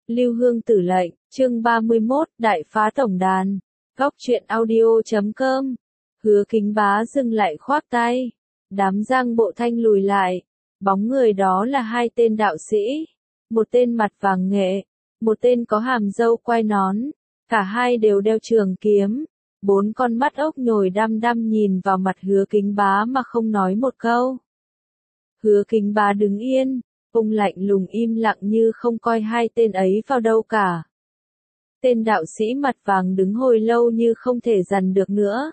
Lưu Hương Tử lệnh, chương 31, Đại phá tổng đàn. Góc truyện audio.com. Hứa Kính Bá dừng lại khoác tay. Đám Giang Bộ Thanh lùi lại. Bóng người đó là hai tên đạo sĩ. Một tên mặt vàng nghệ, một tên có hàm râu quai nón. Cả hai đều đeo trường kiếm. Bốn con mắt ốc nhồi đăm đăm nhìn vào mặt Hứa Kính Bá mà không nói một câu. Hứa Kính Bá đứng yên. Ông lạnh lùng im lặng như không coi hai tên ấy vào đâu cả. Tên đạo sĩ mặt vàng đứng hồi lâu như không thể dằn được nữa.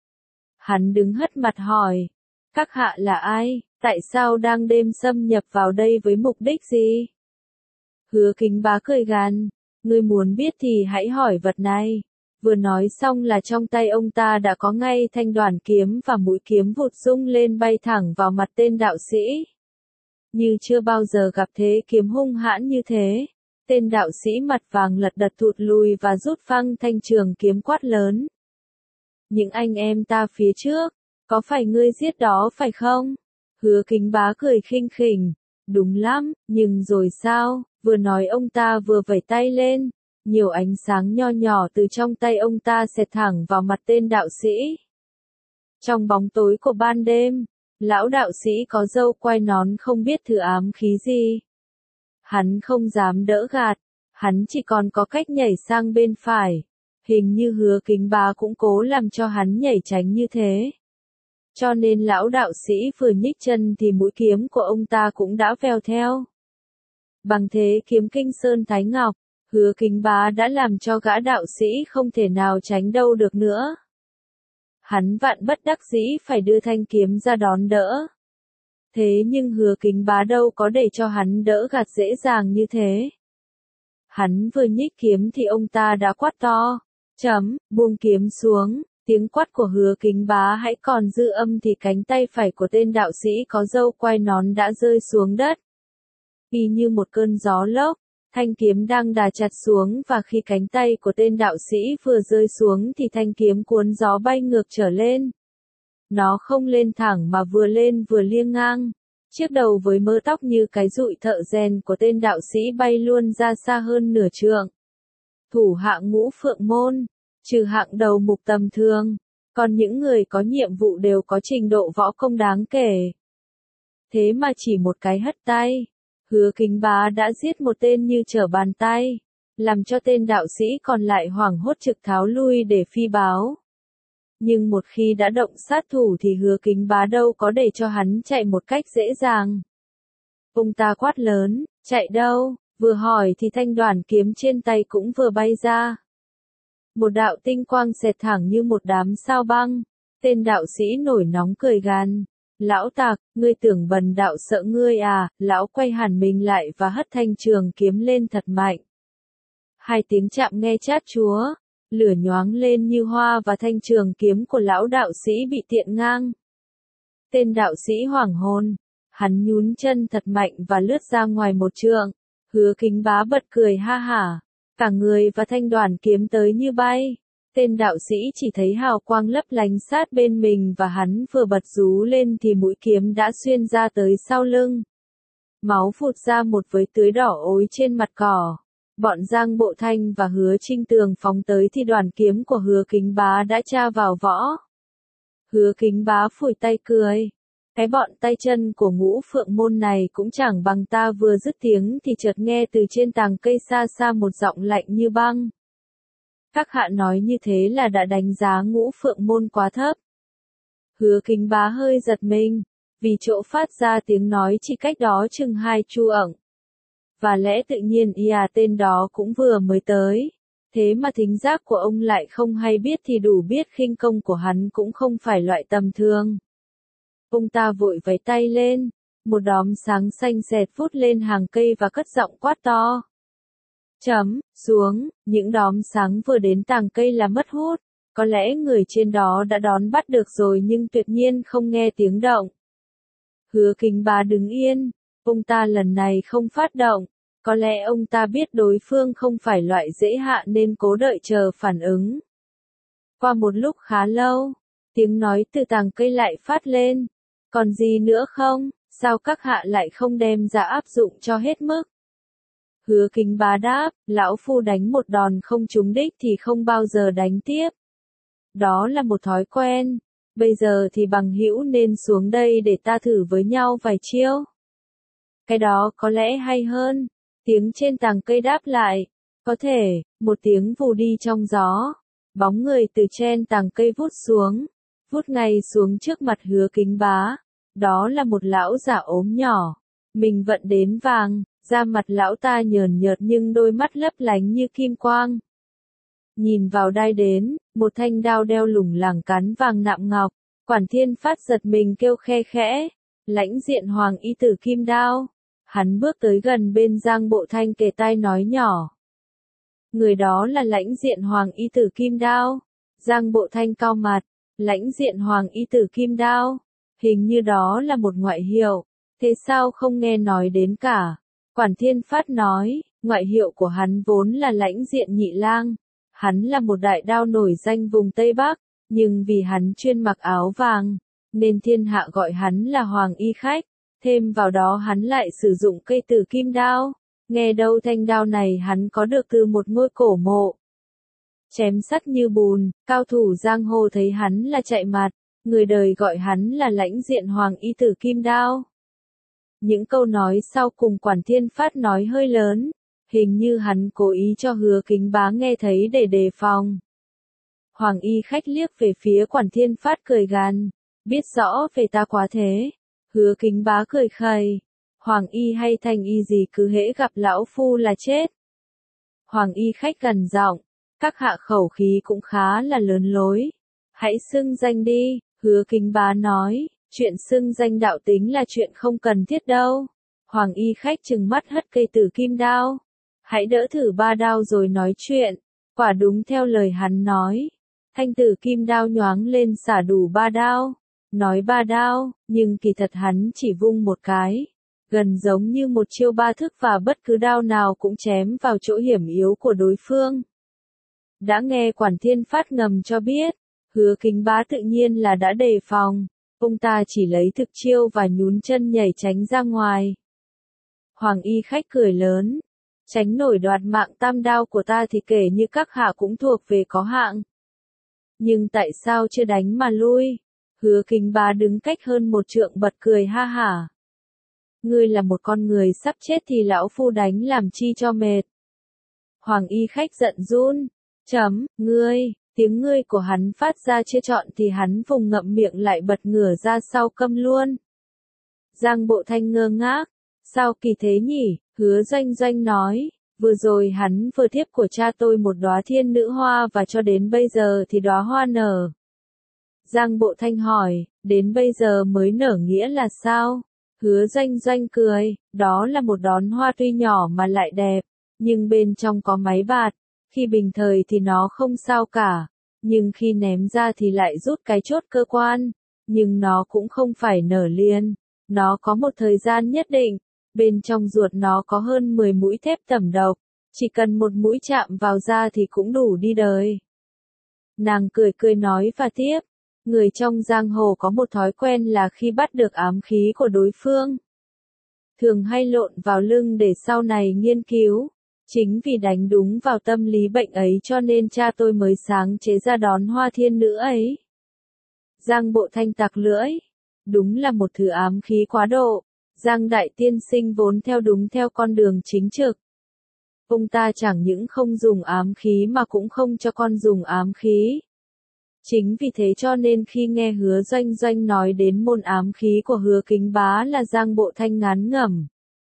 Hắn đứng hất mặt hỏi. Các hạ là ai? Tại sao đang đêm xâm nhập vào đây với mục đích gì? Hứa Kính Bá cười gằn. Ngươi muốn biết thì hãy hỏi vật này. Vừa nói xong là trong tay ông ta đã có ngay thanh đoàn kiếm và mũi kiếm vụt rung lên bay thẳng vào mặt tên đạo sĩ. Như chưa bao giờ gặp thế kiếm hung hãn như thế. Tên đạo sĩ mặt vàng lật đật thụt lùi và rút phăng thanh trường kiếm quát lớn. Những anh em ta phía trước, có phải ngươi giết đó phải không? Hứa Kính Bá cười khinh khỉnh. Đúng lắm, nhưng rồi sao? Vừa nói ông ta vừa vẩy tay lên. Nhiều ánh sáng nho nhỏ từ trong tay ông ta xẹt thẳng vào mặt tên đạo sĩ. Trong bóng tối của ban đêm, lão đạo sĩ có râu quai nón không biết thử ám khí gì. Hắn không dám đỡ gạt, hắn chỉ còn có cách nhảy sang bên phải. Hình như Hứa Kính Bá cũng cố làm cho hắn nhảy tránh như thế. Cho nên lão đạo sĩ vừa nhích chân thì mũi kiếm của ông ta cũng đã vèo theo. Bằng thế kiếm kinh sơn thái ngọc, Hứa Kính Bá đã làm cho gã đạo sĩ không thể nào tránh đâu được nữa. Hắn vạn bất đắc dĩ phải đưa thanh kiếm ra đón đỡ. Thế nhưng Hứa Kính Bá đâu có để cho hắn đỡ gạt dễ dàng như thế. Hắn vừa nhích kiếm thì ông ta đã quát to. Buông kiếm xuống. Tiếng quát của Hứa Kính Bá hãy còn dư âm thì cánh tay phải của tên đạo sĩ có râu quai nón đã rơi xuống đất. Y như một cơn gió lốc, thanh kiếm đang đà chặt xuống và khi cánh tay của tên đạo sĩ vừa rơi xuống thì thanh kiếm cuốn gió bay ngược trở lên. Nó không lên thẳng mà vừa lên vừa liêng ngang. Chiếc đầu với mớ tóc như cái dụi thợ rèn của tên đạo sĩ bay luôn ra xa hơn nửa trượng. Thủ hạ Ngũ Phượng Môn, trừ hạng đầu mục tầm thường, còn những người có nhiệm vụ đều có trình độ võ công đáng kể. Thế mà chỉ một cái hất tay, Hứa Kính Bá đã giết một tên như trở bàn tay, làm cho tên đạo sĩ còn lại hoảng hốt trực tháo lui để phi báo. Nhưng một khi đã động sát thủ thì Hứa Kính Bá đâu có để cho hắn chạy một cách dễ dàng. Ông ta quát lớn, chạy đâu? Vừa hỏi thì thanh đoàn kiếm trên tay cũng vừa bay ra. Một đạo tinh quang xẹt thẳng như một đám sao băng. Tên đạo sĩ nổi nóng cười gằn. Lão tặc, ngươi tưởng bần đạo sợ ngươi à? Lão quay hẳn mình lại và hất thanh trường kiếm lên thật mạnh. Hai tiếng chạm nghe chát chúa. Lửa nhoáng lên như hoa và thanh trường kiếm của lão đạo sĩ bị tiện ngang. Tên đạo sĩ hoảng hồn. Hắn nhún chân thật mạnh và lướt ra ngoài một trượng. Hứa Kính Bá bật cười ha hả. Cả người và thanh đoàn kiếm tới như bay. Tên đạo sĩ chỉ thấy hào quang lấp lánh sát bên mình và hắn vừa bật rú lên thì mũi kiếm đã xuyên ra tới sau lưng. Máu phụt ra một vết tưới đỏ ối trên mặt cỏ. Bọn Giang Bộ Thanh và Hứa Trinh Tường phóng tới thì đoàn kiếm của Hứa Kính Bá đã tra vào võ. Hứa Kính Bá phủi tay cười. Cái bọn tay chân của Ngũ Phượng Môn này cũng chẳng bằng ta. Vừa dứt tiếng thì chợt nghe từ trên tàng cây xa xa một giọng lạnh như băng. Các hạ nói như thế là đã đánh giá Ngũ Phượng Môn quá thấp. Hứa Kính Bá hơi giật mình, vì chỗ phát ra tiếng nói chỉ cách đó chừng 2 chu ẩn. Và lẽ tự nhiên tên đó cũng vừa mới tới. Thế mà thính giác của ông lại không hay biết thì đủ biết khinh công của hắn cũng không phải loại tầm thường. Ông ta vội vẫy tay lên, một đóm sáng xanh xẹt vút lên hàng cây và cất giọng quát to. Xuống, những đóm sáng vừa đến tàng cây là mất hút, có lẽ người trên đó đã đón bắt được rồi nhưng tuyệt nhiên không nghe tiếng động. Hứa Kính Bá đứng yên, ông ta lần này không phát động, có lẽ ông ta biết đối phương không phải loại dễ hạ nên cố đợi chờ phản ứng. Qua một lúc khá lâu, tiếng nói từ tàng cây lại phát lên. Còn gì nữa không? Sao các hạ lại không đem ra áp dụng cho hết mức? Hứa Kính Bá đáp, lão phu đánh một đòn không trúng đích thì không bao giờ đánh tiếp. Đó là một thói quen. Bây giờ thì bằng hữu nên xuống đây để ta thử với nhau vài chiêu. Cái đó có lẽ hay hơn. Tiếng trên tàng cây đáp lại. Có thể, một tiếng vù đi trong gió. Bóng người từ trên tàng cây vút xuống. Vút ngay xuống trước mặt Hứa Kính Bá. Đó là một lão già ốm nhỏ. Mình vận đến vàng, da mặt lão ta nhờn nhợt nhưng đôi mắt lấp lánh như kim quang. Nhìn vào đai đến, một thanh đao đeo lủng lẳng cán vàng nạm ngọc. Quản Thiên Phát giật mình kêu khe khẽ. Lãnh Diện Hoàng Y Tử Kim Đao. Hắn bước tới gần bên Giang Bộ Thanh kề tai nói nhỏ. Người đó là Lãnh Diện Hoàng Y Tử Kim Đao. Giang Bộ Thanh cau mặt. Lãnh Diện Hoàng Y Tử Kim Đao. Hình như đó là một ngoại hiệu. Thế sao không nghe nói đến cả? Quản Thiên Phát nói, ngoại hiệu của hắn vốn là Lãnh Diện Nhị Lang. Hắn là một đại đao nổi danh vùng Tây Bắc, nhưng vì hắn chuyên mặc áo vàng, nên thiên hạ gọi hắn là Hoàng Y Khách. Thêm vào đó hắn lại sử dụng cây Tử Kim Đao. Nghe đâu thanh đao này hắn có được từ một ngôi cổ mộ. Chém sắt như bùn, cao thủ giang hồ thấy hắn là chạy mặt, người đời gọi hắn là Lãnh Diện Hoàng Y Tử Kim Đao. Những câu nói sau cùng Quản Thiên Phát nói hơi lớn, hình như hắn cố ý cho Hứa Kính Bá nghe thấy để đề phòng. Hoàng Y Khách liếc về phía Quản Thiên Phát cười gằn, biết rõ về ta quá thế. Hứa Kính Bá cười khẩy, Hoàng Y hay Thanh Y gì cứ hễ gặp lão phu là chết. Hoàng Y Khách gần giọng, các hạ khẩu khí cũng khá là lớn lối. Hãy xưng danh đi, Hứa Kính Bá nói, chuyện xưng danh đạo tính là chuyện không cần thiết đâu. Hoàng Y Khách trừng mắt hất cây Tử Kim Đao. Hãy đỡ thử 3 đao rồi nói chuyện. Quả đúng theo lời hắn nói. Thanh Tử Kim Đao nhoáng lên xả đủ 3 đao. Nói 3 đao, nhưng kỳ thật hắn chỉ vung một cái. Gần giống như một chiêu 3 thức và bất cứ đao nào cũng chém vào chỗ hiểm yếu của đối phương. Đã nghe Quản Thiên Phát ngầm cho biết, Hứa Kính Bá tự nhiên là đã đề phòng. Ông ta chỉ lấy thực chiêu và nhún chân nhảy tránh ra ngoài. Hoàng Y Khách cười lớn. Tránh nổi đoạt mạng tam đao của ta thì kể như các hạ cũng thuộc về có hạng. Nhưng tại sao chưa đánh mà lui? Hứa Kính Bá đứng cách hơn một trượng bật cười ha hả. Ngươi là một con người sắp chết thì lão phu đánh làm chi cho mệt. Hoàng Y Khách giận run. Ngươi, tiếng ngươi của hắn phát ra chưa trọn thì hắn vùng ngậm miệng lại bật ngửa ra sau câm luôn. Giang Bộ Thanh ngơ ngác. Sao kỳ thế nhỉ? Hứa Doanh Doanh nói, vừa rồi hắn vừa thiếp của cha tôi một đóa thiên nữ hoa và cho đến bây giờ thì đóa hoa nở. Giang Bộ Thanh hỏi, đến bây giờ mới nở nghĩa là sao? Hứa Doanh Doanh cười, đó là một đóa hoa tuy nhỏ mà lại đẹp, nhưng bên trong có máy bạt, khi bình thời thì nó không sao cả, nhưng khi ném ra thì lại rút cái chốt cơ quan, nhưng nó cũng không phải nở liền, nó có một thời gian nhất định. Bên trong ruột nó có hơn 10 mũi thép tẩm độc, chỉ cần một mũi chạm vào da thì cũng đủ đi đời. Nàng cười cười nói và tiếp, người trong giang hồ có một thói quen là khi bắt được ám khí của đối phương, thường hay lộn vào lưng để sau này nghiên cứu. Chính vì đánh đúng vào tâm lý bệnh ấy cho nên cha tôi mới sáng chế ra đón hoa thiên nữ ấy. Giang Bộ Thanh tặc lưỡi, đúng là một thứ ám khí quá độ. Giang Đại Tiên Sinh vốn theo con đường chính trực. Ông ta chẳng những không dùng ám khí mà cũng không cho con dùng ám khí. Chính vì thế cho nên khi nghe Hứa Doanh Doanh nói đến môn ám khí của Hứa Kính Bá là Giang Bộ Thanh ngán ngẩm.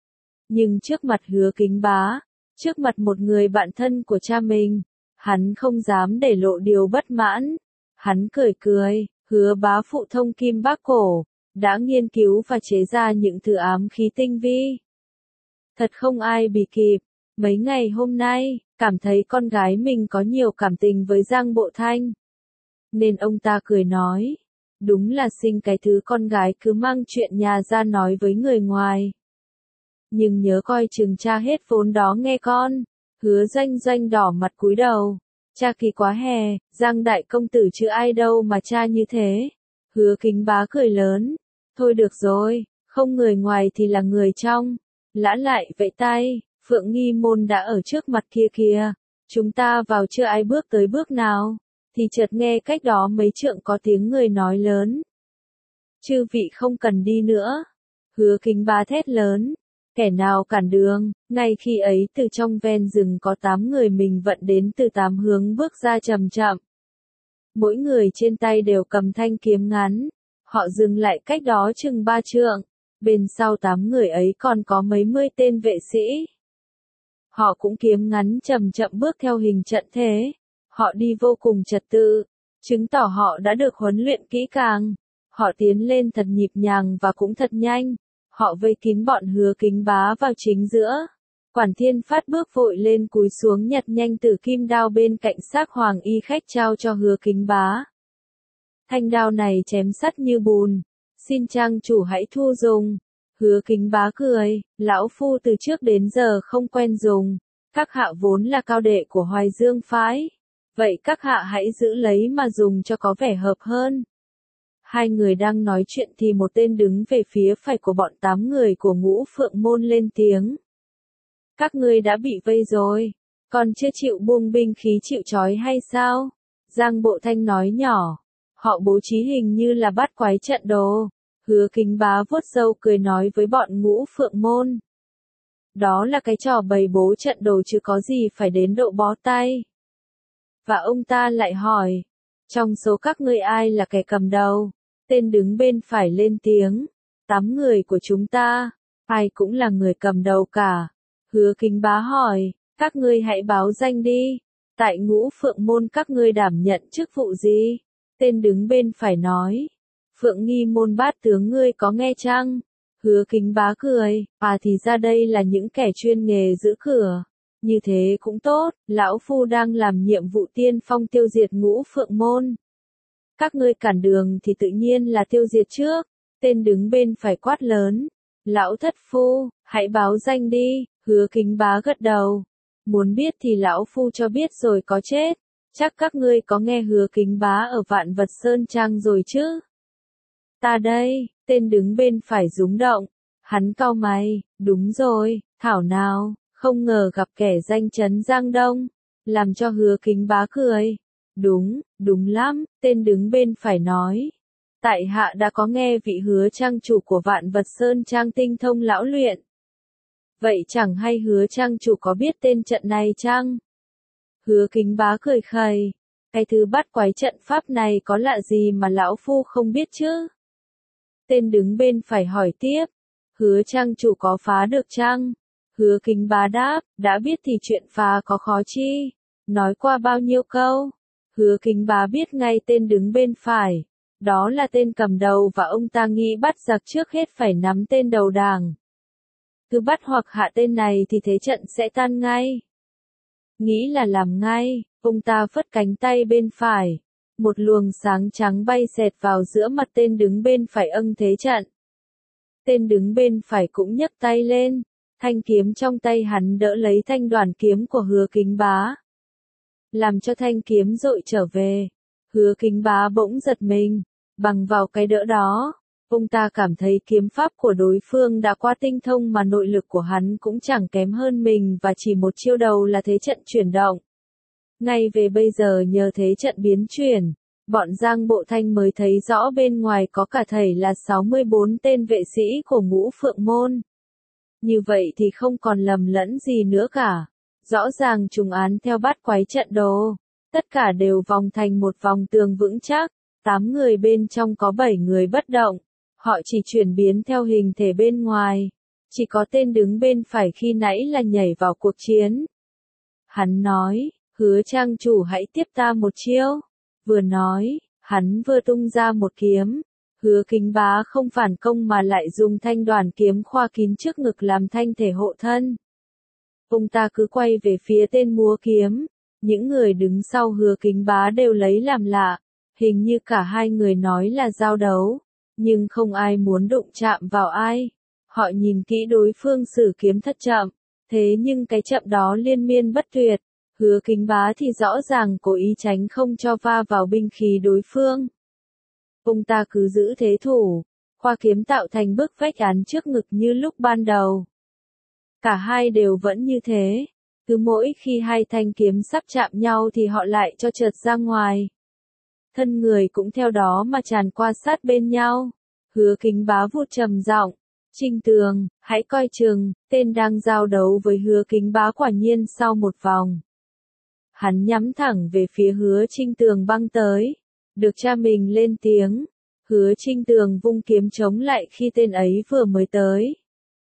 Nhưng trước mặt Hứa Kính Bá, trước mặt một người bạn thân của cha mình, hắn không dám để lộ điều bất mãn. Hắn cười cười, Hứa bá phụ thông kim bác cổ, đã nghiên cứu và chế ra những thứ ám khí tinh vi. Thật không ai bì kịp, mấy ngày hôm nay, cảm thấy con gái mình có nhiều cảm tình với Giang Bộ Thanh. Nên ông ta cười nói, đúng là sinh cái thứ con gái cứ mang chuyện nhà ra nói với người ngoài. Nhưng nhớ coi chừng cha hết vốn đó nghe con. Hứa Doanh Doanh đỏ mặt cúi đầu. Cha kỳ quá hè, Giang đại công tử chứ ai đâu mà cha như thế. Hứa Kính Bá cười lớn. Thôi được rồi, không người ngoài thì là người trong. Lã lại vẫy tay, Phượng Nghi Môn đã ở trước mặt kia kìa. Chúng ta vào chưa ai bước tới bước nào, thì chợt nghe cách đó mấy trượng có tiếng người nói lớn. Chư vị không cần đi nữa. Hứa Kính Bá thét lớn. Kẻ nào cản đường, ngay khi ấy từ trong ven rừng có 8 người mình vận đến từ 8 hướng bước ra chậm chậm. Mỗi người trên tay đều cầm thanh kiếm ngắn. Họ dừng lại cách đó chừng 3 trượng. Bên sau 8 người ấy còn có mấy mươi tên vệ sĩ. Họ cũng kiếm ngắn chậm chậm bước theo hình trận thế. Họ đi vô cùng trật tự, chứng tỏ họ đã được huấn luyện kỹ càng. Họ tiến lên thật nhịp nhàng và cũng thật nhanh. Họ vây kín bọn Hứa Kính Bá vào chính giữa. Quản Thiên Phát bước vội lên cúi xuống nhặt nhanh tử kim đao bên cạnh xác hoàng y khách trao cho Hứa Kính Bá. Thanh đao này chém sắt như bùn, xin trang chủ hãy thu dùng. Hứa Kính Bá cười, lão phu từ trước đến giờ không quen dùng, các hạ vốn là cao đệ của Hoài Dương phái, vậy các hạ hãy giữ lấy mà dùng cho có vẻ hợp hơn. Hai người đang nói chuyện thì một tên đứng về phía phải của bọn 8 người của Ngũ Phượng Môn lên tiếng. Các ngươi đã bị vây rồi, còn chưa chịu buông binh khí chịu trói hay sao? Giang Bộ Thanh nói nhỏ, họ bố trí hình như là bắt quái trận đồ. Hứa Kính Bá vuốt râu cười nói với bọn Ngũ Phượng Môn. Đó là cái trò bày bố trận đồ chứ có gì phải đến độ bó tay. Và ông ta lại hỏi, trong số các ngươi ai là kẻ cầm đầu? Tên đứng bên phải lên tiếng, 8 người của chúng ta, ai cũng là người cầm đầu cả. Hứa Kính Bá hỏi, các ngươi hãy báo danh đi, tại Ngũ Phượng Môn các ngươi đảm nhận chức vụ gì? Tên đứng bên phải nói, Phượng Nghi Môn bát tướng ngươi có nghe chăng? Hứa Kính Bá cười, thì ra đây là những kẻ chuyên nghề giữ cửa. Như thế cũng tốt, lão phu đang làm nhiệm vụ tiên phong tiêu diệt Ngũ Phượng Môn. Các ngươi cản đường thì tự nhiên là tiêu diệt trước. Tên đứng bên phải quát lớn. Lão thất phu, hãy báo danh đi. Hứa Kính Bá gật đầu. Muốn biết thì lão phu cho biết rồi có chết. Chắc các ngươi có nghe Hứa Kính Bá ở Vạn Vật Sơn Trang rồi chứ? Ta đây, tên đứng bên phải rúng động. Hắn cau mày, đúng rồi, thảo nào, không ngờ gặp kẻ danh chấn Giang Đông. Làm cho Hứa Kính Bá cười. Đúng lắm, tên đứng bên phải nói. Tại hạ đã có nghe vị Hứa trang chủ của Vạn Vật Sơn Trang tinh thông lão luyện. Vậy chẳng hay Hứa trang chủ có biết tên trận này chăng? Hứa Kính Bá cười khẩy. Cái thứ bắt quái trận pháp này có lạ gì mà lão phu không biết chứ? Tên đứng bên phải hỏi tiếp. Hứa trang chủ có phá được chăng? Hứa Kính Bá đáp, đã biết thì chuyện phá có khó chi? Nói qua bao nhiêu câu? Hứa Kính Bá biết ngay tên đứng bên phải. Đó là tên cầm đầu và ông ta nghĩ bắt giặc trước hết phải nắm tên đầu đảng. Cứ bắt hoặc hạ tên này thì thế trận sẽ tan ngay. Nghĩ là làm ngay, ông ta phất cánh tay bên phải. Một luồng sáng trắng bay xẹt vào giữa mặt tên đứng bên phải thế trận. Tên đứng bên phải cũng nhấc tay lên. Thanh kiếm trong tay hắn đỡ lấy thanh đoàn kiếm của Hứa Kính Bá. Làm cho thanh kiếm dội trở về. Hứa Kính Bá bỗng giật mình. Bằng vào cái đỡ đó, ông ta cảm thấy kiếm pháp của đối phương đã quá tinh thông mà nội lực của hắn cũng chẳng kém hơn mình và chỉ một chiêu đầu là thế trận chuyển động. Ngay về bây giờ nhờ thế trận biến chuyển, bọn Giang Bộ Thanh mới thấy rõ bên ngoài có cả thảy là 64 tên vệ sĩ của Ngũ Phượng Môn. Như vậy thì không còn lầm lẫn gì nữa cả. Rõ ràng trùng án theo bắt quái trận đồ. Tất cả đều vòng thành một vòng tường vững chắc. 8 người bên trong có 7 người bất động. Họ chỉ chuyển biến theo hình thể bên ngoài. Chỉ có tên đứng bên phải khi nãy là nhảy vào cuộc chiến. Hắn nói, Hứa trang chủ hãy tiếp ta một chiêu. Vừa nói, hắn vừa tung ra một kiếm. Hứa Kính Bá không phản công mà lại dùng thanh đoàn kiếm khoa kín trước ngực làm thanh thể hộ thân. Ông ta cứ quay về phía tên múa kiếm. Những người đứng sau Hứa Kính Bá đều lấy làm lạ. Hình như cả hai người nói là giao đấu. Nhưng không ai muốn đụng chạm vào ai. Họ nhìn kỹ đối phương sử kiếm thật chậm. Thế nhưng cái chậm đó liên miên bất tuyệt. Hứa Kính Bá thì rõ ràng cố ý tránh không cho va vào binh khí đối phương. Ông ta cứ giữ thế thủ. Khoa kiếm tạo thành bức vách án trước ngực như lúc ban đầu. Cả hai đều vẫn như thế. Cứ mỗi khi hai thanh kiếm sắp chạm nhau thì họ lại cho trượt ra ngoài. Thân người cũng theo đó mà tràn qua sát bên nhau. Hứa Kính Bá vút trầm giọng, Trinh Tường, hãy coi chừng, tên đang giao đấu với Hứa Kính Bá quả nhiên sau một vòng. Hắn nhắm thẳng về phía Hứa Trinh Tường băng tới. Được cha mình lên tiếng. Hứa Trinh Tường vung kiếm chống lại khi tên ấy vừa mới tới.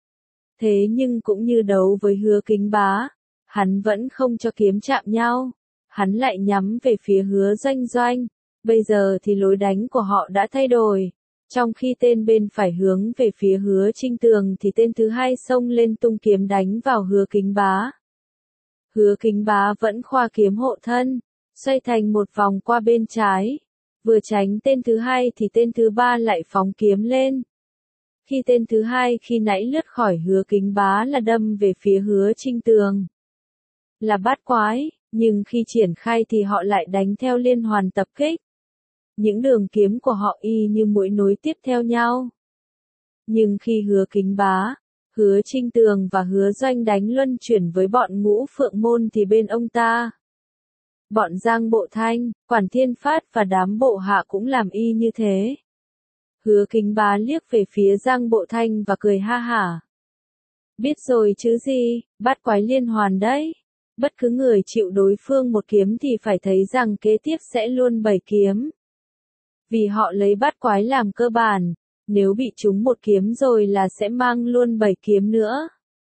Thế nhưng cũng như đấu với Hứa Kính Bá, hắn vẫn không cho kiếm chạm nhau. Hắn lại nhắm về phía Hứa Doanh Doanh. Bây giờ thì lối đánh của họ đã thay đổi. Trong khi tên bên phải hướng về phía Hứa Trinh Tường thì tên thứ hai xông lên tung kiếm đánh vào Hứa Kính Bá. Hứa Kính Bá vẫn khoa kiếm hộ thân, xoay thành một vòng qua bên trái. Vừa tránh tên thứ hai thì tên thứ ba lại phóng kiếm lên. Khi tên thứ hai khi nãy lướt khỏi Hứa Kính Bá là đâm về phía Hứa Trinh Tường. Là bát quái, nhưng khi triển khai thì họ lại đánh theo liên hoàn tập kích. Những đường kiếm của họ y như mũi nối tiếp theo nhau. Nhưng khi Hứa Kính Bá, Hứa Trinh Tường và Hứa Doanh đánh luân chuyển với bọn Ngũ Phượng Môn thì bên ông ta, bọn Giang Bộ Thanh, Quản Thiên Phát và đám bộ hạ cũng làm y như thế. Hứa Kính Bá liếc về phía Giang Bộ Thanh và cười ha hả. Biết rồi chứ gì, bát quái liên hoàn đấy. Bất cứ người chịu đối phương một kiếm thì phải thấy rằng kế tiếp sẽ luôn 7 kiếm. Vì họ lấy bát quái làm cơ bản, nếu bị trúng một kiếm rồi là sẽ mang luôn 7 kiếm nữa.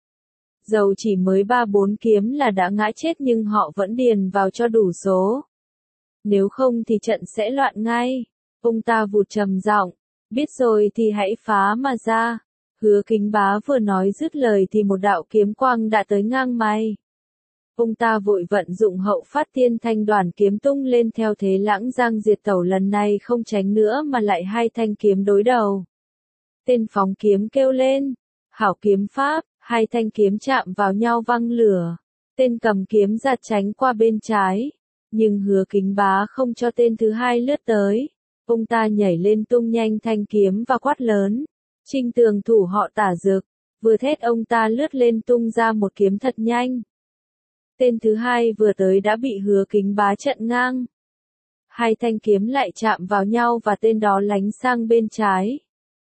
Dầu chỉ mới 3-4 kiếm là đã ngã chết nhưng họ vẫn điền vào cho đủ số. Nếu không thì trận sẽ loạn ngay. Ông ta vụt trầm giọng, biết rồi thì hãy phá mà ra. Hứa Kính Bá vừa nói dứt lời thì một đạo kiếm quang đã tới ngang may. Ông ta vội vận dụng hậu phát tiên thanh đoàn kiếm tung lên theo thế lãng giang diệt tẩu, lần này không tránh nữa mà lại hai thanh kiếm đối đầu. Tên phóng kiếm kêu lên, hảo kiếm pháp, hai thanh kiếm chạm vào nhau văng lửa. Tên cầm kiếm giạt tránh qua bên trái, nhưng Hứa Kính Bá không cho tên thứ hai lướt tới. Ông ta nhảy lên tung nhanh thanh kiếm và quát lớn, Trinh Tường thủ họ Tả Dực. Vừa thét ông ta lướt lên tung ra một kiếm thật nhanh. Tên thứ hai vừa tới đã bị Hứa Kính Bá chặn ngang. Hai thanh kiếm lại chạm vào nhau và tên đó lánh sang bên trái.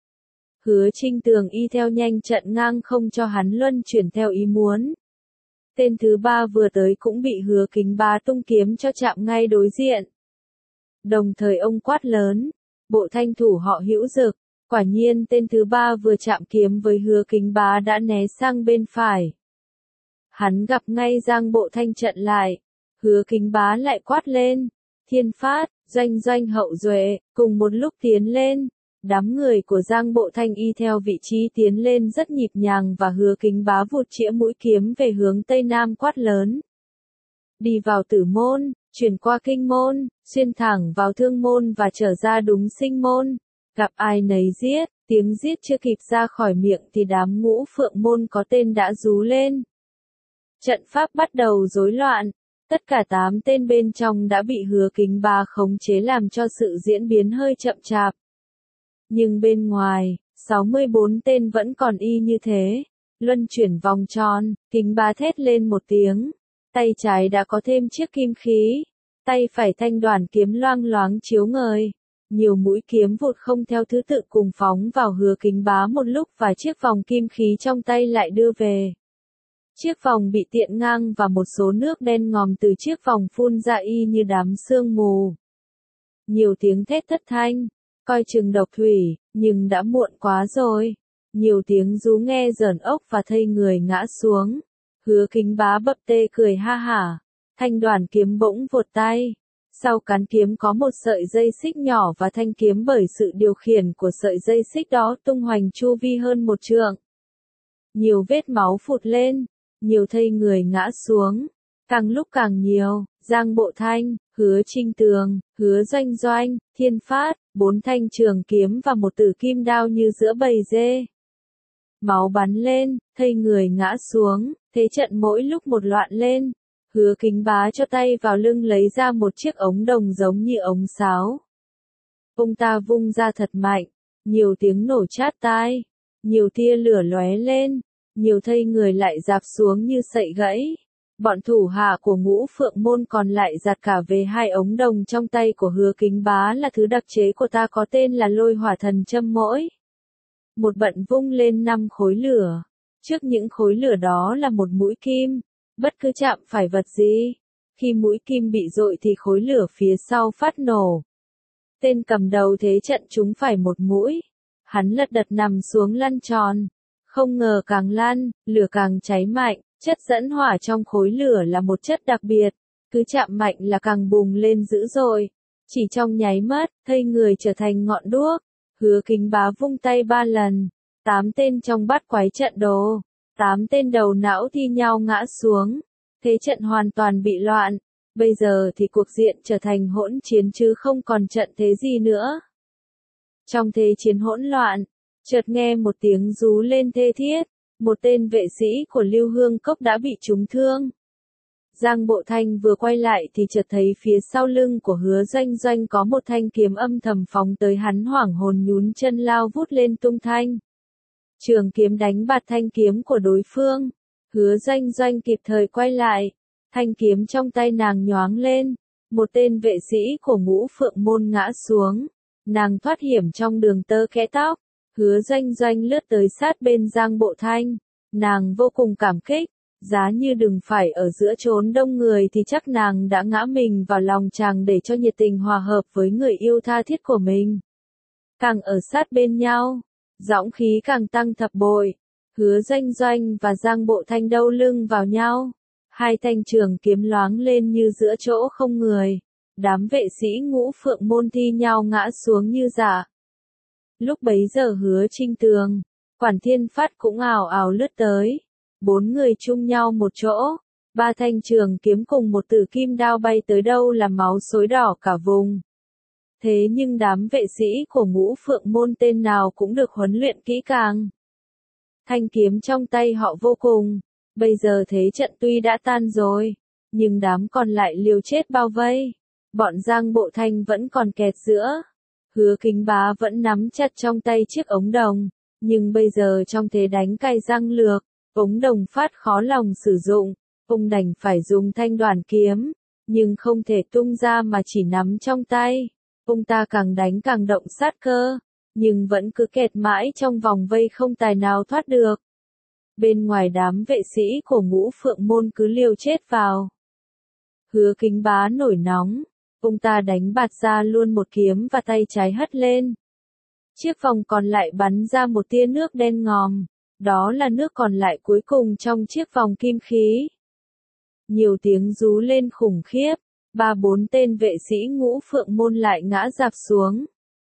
Hứa Trinh Tường y theo nhanh chặn ngang không cho hắn luân chuyển theo ý muốn. Tên thứ ba vừa tới cũng bị Hứa Kính Bá tung kiếm cho chạm ngay đối diện. Đồng thời ông quát lớn, bộ thanh thủ họ Hữu Dực. Quả nhiên tên thứ ba vừa chạm kiếm với Hứa Kính Bá đã né sang bên phải. Hắn gặp ngay Giang Bộ Thanh chặn lại. Hứa Kính Bá lại quát lên, Thiên Phát, Doanh Doanh Hậu Duệ, cùng một lúc tiến lên. Đám người của Giang Bộ Thanh y theo vị trí tiến lên rất nhịp nhàng và Hứa Kính Bá vụt chĩa mũi kiếm về hướng Tây Nam quát lớn. Đi vào Tử Môn, chuyển qua Kinh Môn, xuyên thẳng vào Thương Môn và trở ra đúng Sinh Môn. Gặp ai nấy giết, tiếng giết chưa kịp ra khỏi miệng thì đám Ngũ Phượng Môn có tên đã rú lên. Trận pháp bắt đầu rối loạn, tất cả 8 tên bên trong đã bị Hứa Kính Bá khống chế làm cho sự diễn biến hơi chậm chạp. Nhưng bên ngoài, 64 tên vẫn còn y như thế. Luân chuyển vòng tròn, Kính Bá thét lên một tiếng. Tay trái đã có thêm chiếc kim khí. Tay phải thanh đoàn kiếm loang loáng chiếu ngời. Nhiều mũi kiếm vụt không theo thứ tự cùng phóng vào Hứa Kính Bá một lúc và chiếc vòng kim khí trong tay lại đưa về. Chiếc vòng bị tiện ngang và một số nước đen ngòm từ chiếc vòng phun ra y như đám sương mù. Nhiều tiếng thét thất thanh, coi chừng độc thủy, nhưng đã muộn quá rồi. Nhiều tiếng rú nghe rợn ốc và thây người ngã xuống. Hứa Kính Bá bập tê cười ha hả. Thanh đoàn kiếm bỗng vụt tay. Sau cán kiếm có một sợi dây xích nhỏ và thanh kiếm bởi sự điều khiển của sợi dây xích đó tung hoành chu vi hơn 1 trượng. Nhiều vết máu phụt lên. Nhiều thây người ngã xuống. Càng lúc càng nhiều, Giang Bộ Thanh, Hứa Trinh Tường, Hứa Doanh Doanh, Thiên Phát, 4 thanh trường kiếm và một tử kim đao như giữa bầy dê. Máu bắn lên, thây người ngã xuống, thế trận mỗi lúc một loạn lên. Hứa Kính Bá cho tay vào lưng lấy ra một chiếc ống đồng giống như ống sáo. Ông ta vung ra thật mạnh, nhiều tiếng nổ chát tai, nhiều tia lửa lóe lên. nhiều thây người lại rạp xuống như sậy gãy. Bọn thủ hạ của Ngũ Phượng Môn còn lại giạt cả về hai ống đồng trong tay của Hứa Kính Bá là thứ đặc chế của ta có tên là Lôi Hỏa Thần Châm mỗi. Một bận vung lên 5 khối lửa. Trước những khối lửa đó là một mũi kim. Bất cứ chạm phải vật gì, khi mũi kim bị dội thì khối lửa phía sau phát nổ. Tên cầm đầu thế trận chúng phải một mũi. Hắn lật đật nằm xuống lăn tròn. Không ngờ càng lăn, lửa càng cháy mạnh. Chất dẫn hỏa trong khối lửa là một chất đặc biệt. Cứ chạm mạnh là càng bùng lên dữ dội. Chỉ trong nháy mắt, thây người trở thành ngọn đuốc. Hứa Kính Bá vung tay 3 lần. 8 tên trong bát quái trận đồ. 8 tên đầu não thi nhau ngã xuống. Thế trận hoàn toàn bị loạn. Bây giờ thì cuộc diện trở thành hỗn chiến chứ không còn trận thế gì nữa. Trong thế chiến hỗn loạn, chợt nghe một tiếng rú lên thê thiết. Một tên vệ sĩ của Lưu Hương Cốc đã bị trúng thương. Giang Bộ Thanh vừa quay lại thì chợt thấy phía sau lưng của Hứa Doanh Doanh có một thanh kiếm âm thầm phóng tới, hắn hoảng hồn nhún chân lao vút lên tung thanh. Trường kiếm đánh bạt thanh kiếm của đối phương. Hứa Doanh Doanh kịp thời quay lại. Thanh kiếm trong tay nàng nhoáng lên. Một tên vệ sĩ của Ngũ Phượng Môn ngã xuống. Nàng thoát hiểm trong đường tơ kẽ tóc. Hứa Doanh Doanh lướt tới sát bên Giang Bộ Thanh. Nàng vô cùng cảm kích. Giá như đừng phải ở giữa chốn đông người thì chắc nàng đã ngã mình vào lòng chàng để cho nhiệt tình hòa hợp với người yêu tha thiết của mình. Càng ở sát bên nhau, dõng khí càng tăng thập bội. Hứa Doanh Doanh và Giang Bộ Thanh đâu lưng vào nhau. Hai thanh trường kiếm loáng lên như giữa chỗ không người. Đám vệ sĩ Ngũ Phượng Môn thi nhau ngã xuống như rạ. Lúc bấy giờ Hứa Trinh Tường, Quản Thiên Phát cũng ào ào lướt tới. 4 người chung nhau một chỗ. 3 thanh trường kiếm cùng một tử kim đao bay tới đâu là máu xối đỏ cả vùng. Thế nhưng đám vệ sĩ của Ngũ Phượng Môn tên nào cũng được huấn luyện kỹ càng. Thanh kiếm trong tay họ vô cùng. Bây giờ thế trận tuy đã tan rồi, nhưng đám còn lại liều chết bao vây. Bọn Giang Bộ Thanh vẫn còn kẹt giữa. Hứa Kính Bá vẫn nắm chặt trong tay chiếc ống đồng. Nhưng bây giờ trong thế đánh cay răng lược, ống đồng phát khó lòng sử dụng. Ông đành phải dùng thanh đoàn kiếm, nhưng không thể tung ra mà chỉ nắm trong tay. Ông ta càng đánh càng động sát cơ, nhưng vẫn cứ kẹt mãi trong vòng vây không tài nào thoát được. Bên ngoài đám vệ sĩ của Ngũ Phượng Môn cứ liều chết vào. Hứa Kính Bá nổi nóng, ông ta đánh bạt ra luôn một kiếm và tay trái hất lên. Chiếc vòng còn lại bắn ra một tia nước đen ngòm, đó là nước còn lại cuối cùng trong chiếc vòng kim khí. Nhiều tiếng rú lên khủng khiếp, 3-4 tên vệ sĩ Ngũ Phượng Môn lại ngã rạp xuống.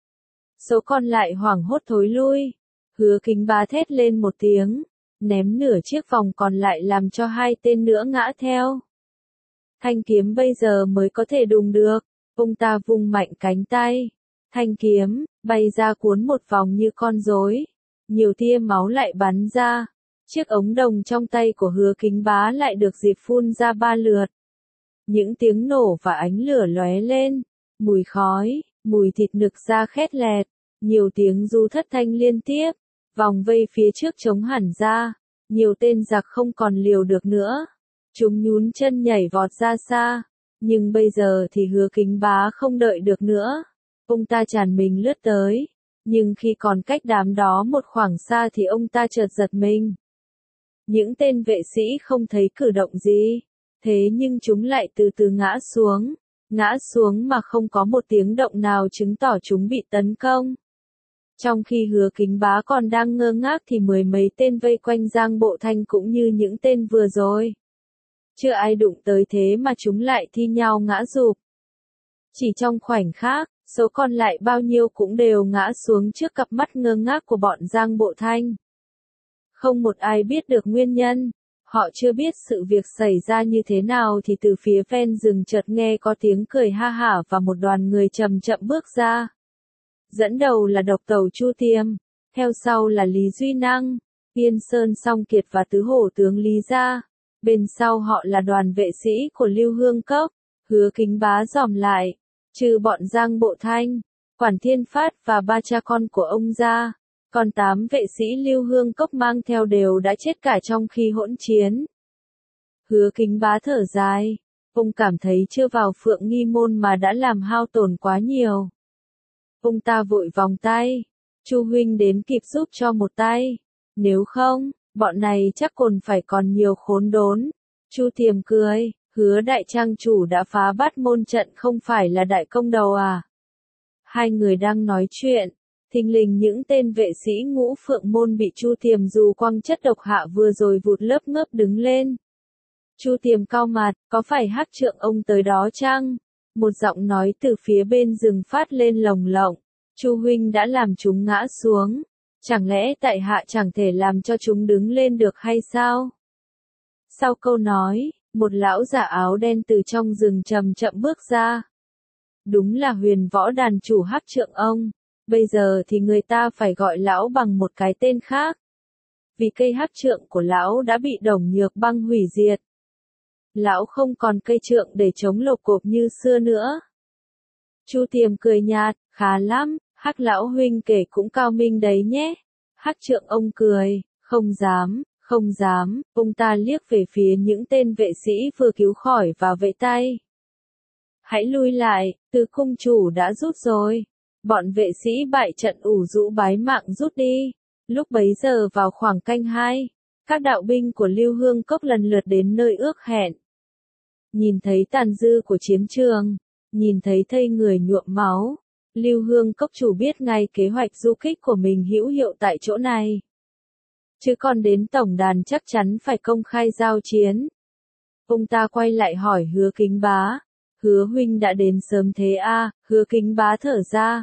Số còn lại hoảng hốt thối lui. Hứa Kính Bá thét lên một tiếng, ném nửa chiếc vòng còn lại làm cho 2 tên nữa ngã theo. Thanh kiếm bây giờ mới có thể đùng được. Ông ta vung mạnh cánh tay. Thanh kiếm bay ra cuốn một vòng như con rối. Nhiều tia máu lại bắn ra. Chiếc ống đồng trong tay của Hứa Kính Bá lại được dịp phun ra 3 lượt. Những tiếng nổ và ánh lửa lóe lên. Mùi khói, mùi thịt nực ra khét lẹt. Nhiều tiếng ru thất thanh liên tiếp. Vòng vây phía trước trống hẳn ra. Nhiều tên giặc không còn liều được nữa. Chúng nhún chân nhảy vọt ra xa. Nhưng bây giờ thì Hứa Kính Bá không đợi được nữa. Ông ta tràn mình lướt tới. Nhưng khi còn cách đám đó một khoảng xa thì ông ta chợt giật mình. Những tên vệ sĩ không thấy cử động gì. Thế nhưng chúng lại từ từ ngã xuống. Ngã xuống mà không có một tiếng động nào chứng tỏ chúng bị tấn công. Trong khi Hứa Kính Bá còn đang ngơ ngác thì 10 mấy tên vây quanh Giang Bộ Thanh cũng như những tên vừa rồi. Chưa ai đụng tới thế mà chúng lại thi nhau ngã rụp. Chỉ trong khoảnh khắc, số còn lại bao nhiêu cũng đều ngã xuống trước cặp mắt ngơ ngác của bọn Giang Bộ Thanh. Không một ai biết được nguyên nhân. Họ chưa biết sự việc xảy ra như thế nào thì từ phía ven rừng chợt nghe có tiếng cười ha hả và một đoàn người chậm chậm bước ra. Dẫn đầu là độc tẩu Chu Tiêm, theo sau là Lý Duy Năng, Yên Sơn Song Kiệt và tứ hổ tướng Lý Gia. Bên sau họ là đoàn vệ sĩ của Lưu Hương Cốc. Hứa Kính Bá dòm lại, trừ bọn Giang Bộ Thanh, Quản Thiên Phát và 3 cha con của ông ra, Còn 8 vệ sĩ Lưu Hương Cốc mang theo đều đã chết cả trong khi hỗn chiến. Hứa Kính Bá thở dài, ông cảm thấy chưa vào Phượng Nghi Môn mà đã làm hao tổn quá nhiều. Ông ta vội vòng tay, Chu huynh đến kịp giúp cho một tay, nếu không, bọn này chắc phải còn nhiều khốn đốn. Chu Tiềm cười, Hứa đại trang chủ đã phá Bát Môn trận không phải là đại công đầu à? Hai người đang nói chuyện, thình lình những tên vệ sĩ Ngũ Phượng Môn bị Chu Tiềm dù quăng chất độc hạ vừa rồi vụt lớp ngớp đứng lên. Chu Tiềm cau mặt, có phải Hắc Trượng ông tới đó chăng? Một giọng nói từ phía bên rừng phát lên lồng lộng. Chu huynh đã làm chúng ngã xuống, chẳng lẽ tại hạ chẳng thể làm cho chúng đứng lên được hay sao? Sau câu nói, một lão giả áo đen từ trong rừng chậm chậm bước ra. Đúng là Huyền Võ đàn chủ Hắc Trượng ông, bây giờ thì người ta phải gọi lão bằng một cái tên khác. Vì cây Hắc Trượng của lão đã bị Đồng Nhược Băng hủy diệt. Lão không còn cây trượng để chống lột cộp như xưa nữa. Chu Tiềm cười nhạt, khá lắm, Hắc lão huynh kể cũng cao minh đấy nhé. Hắc Trượng ông cười, không dám, không dám, ông ta liếc về phía những tên vệ sĩ vừa cứu khỏi và vẫy tay. Hãy lui lại, Từ cung chủ đã rút rồi. Bọn vệ sĩ bại trận ủ rũ bái mạng rút đi. Lúc bấy giờ vào khoảng canh 2, các đạo binh của Lưu Hương Cốc lần lượt đến nơi ước hẹn. Nhìn thấy tàn dư của chiến trường, nhìn thấy thây người nhuộm máu, Lưu Hương Cốc chủ biết ngay kế hoạch du kích của mình hữu hiệu tại chỗ này. Chứ còn đến tổng đàn chắc chắn phải công khai giao chiến. Ông ta quay lại hỏi Hứa Kính Bá, Hứa huynh đã đến sớm thế à? Hứa Kính Bá thở ra.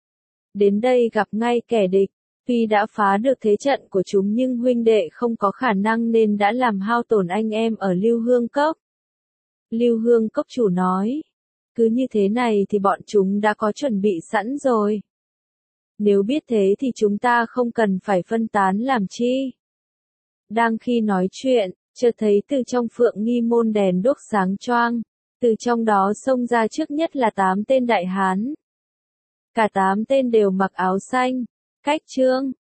Đến đây gặp ngay kẻ địch, tuy đã phá được thế trận của chúng nhưng huynh đệ không có khả năng nên đã làm hao tổn anh em ở Lưu Hương Cốc. Lưu Hương Cốc chủ nói, cứ như thế này thì bọn chúng đã có chuẩn bị sẵn rồi. Nếu biết thế thì chúng ta không cần phải phân tán làm chi. Đang khi nói chuyện, chợt thấy từ trong Phượng Nghi Môn đèn đuốc sáng choang, từ trong đó xông ra trước nhất là 8 tên đại hán. Cả 8 tên đều mặc áo xanh, cách trương,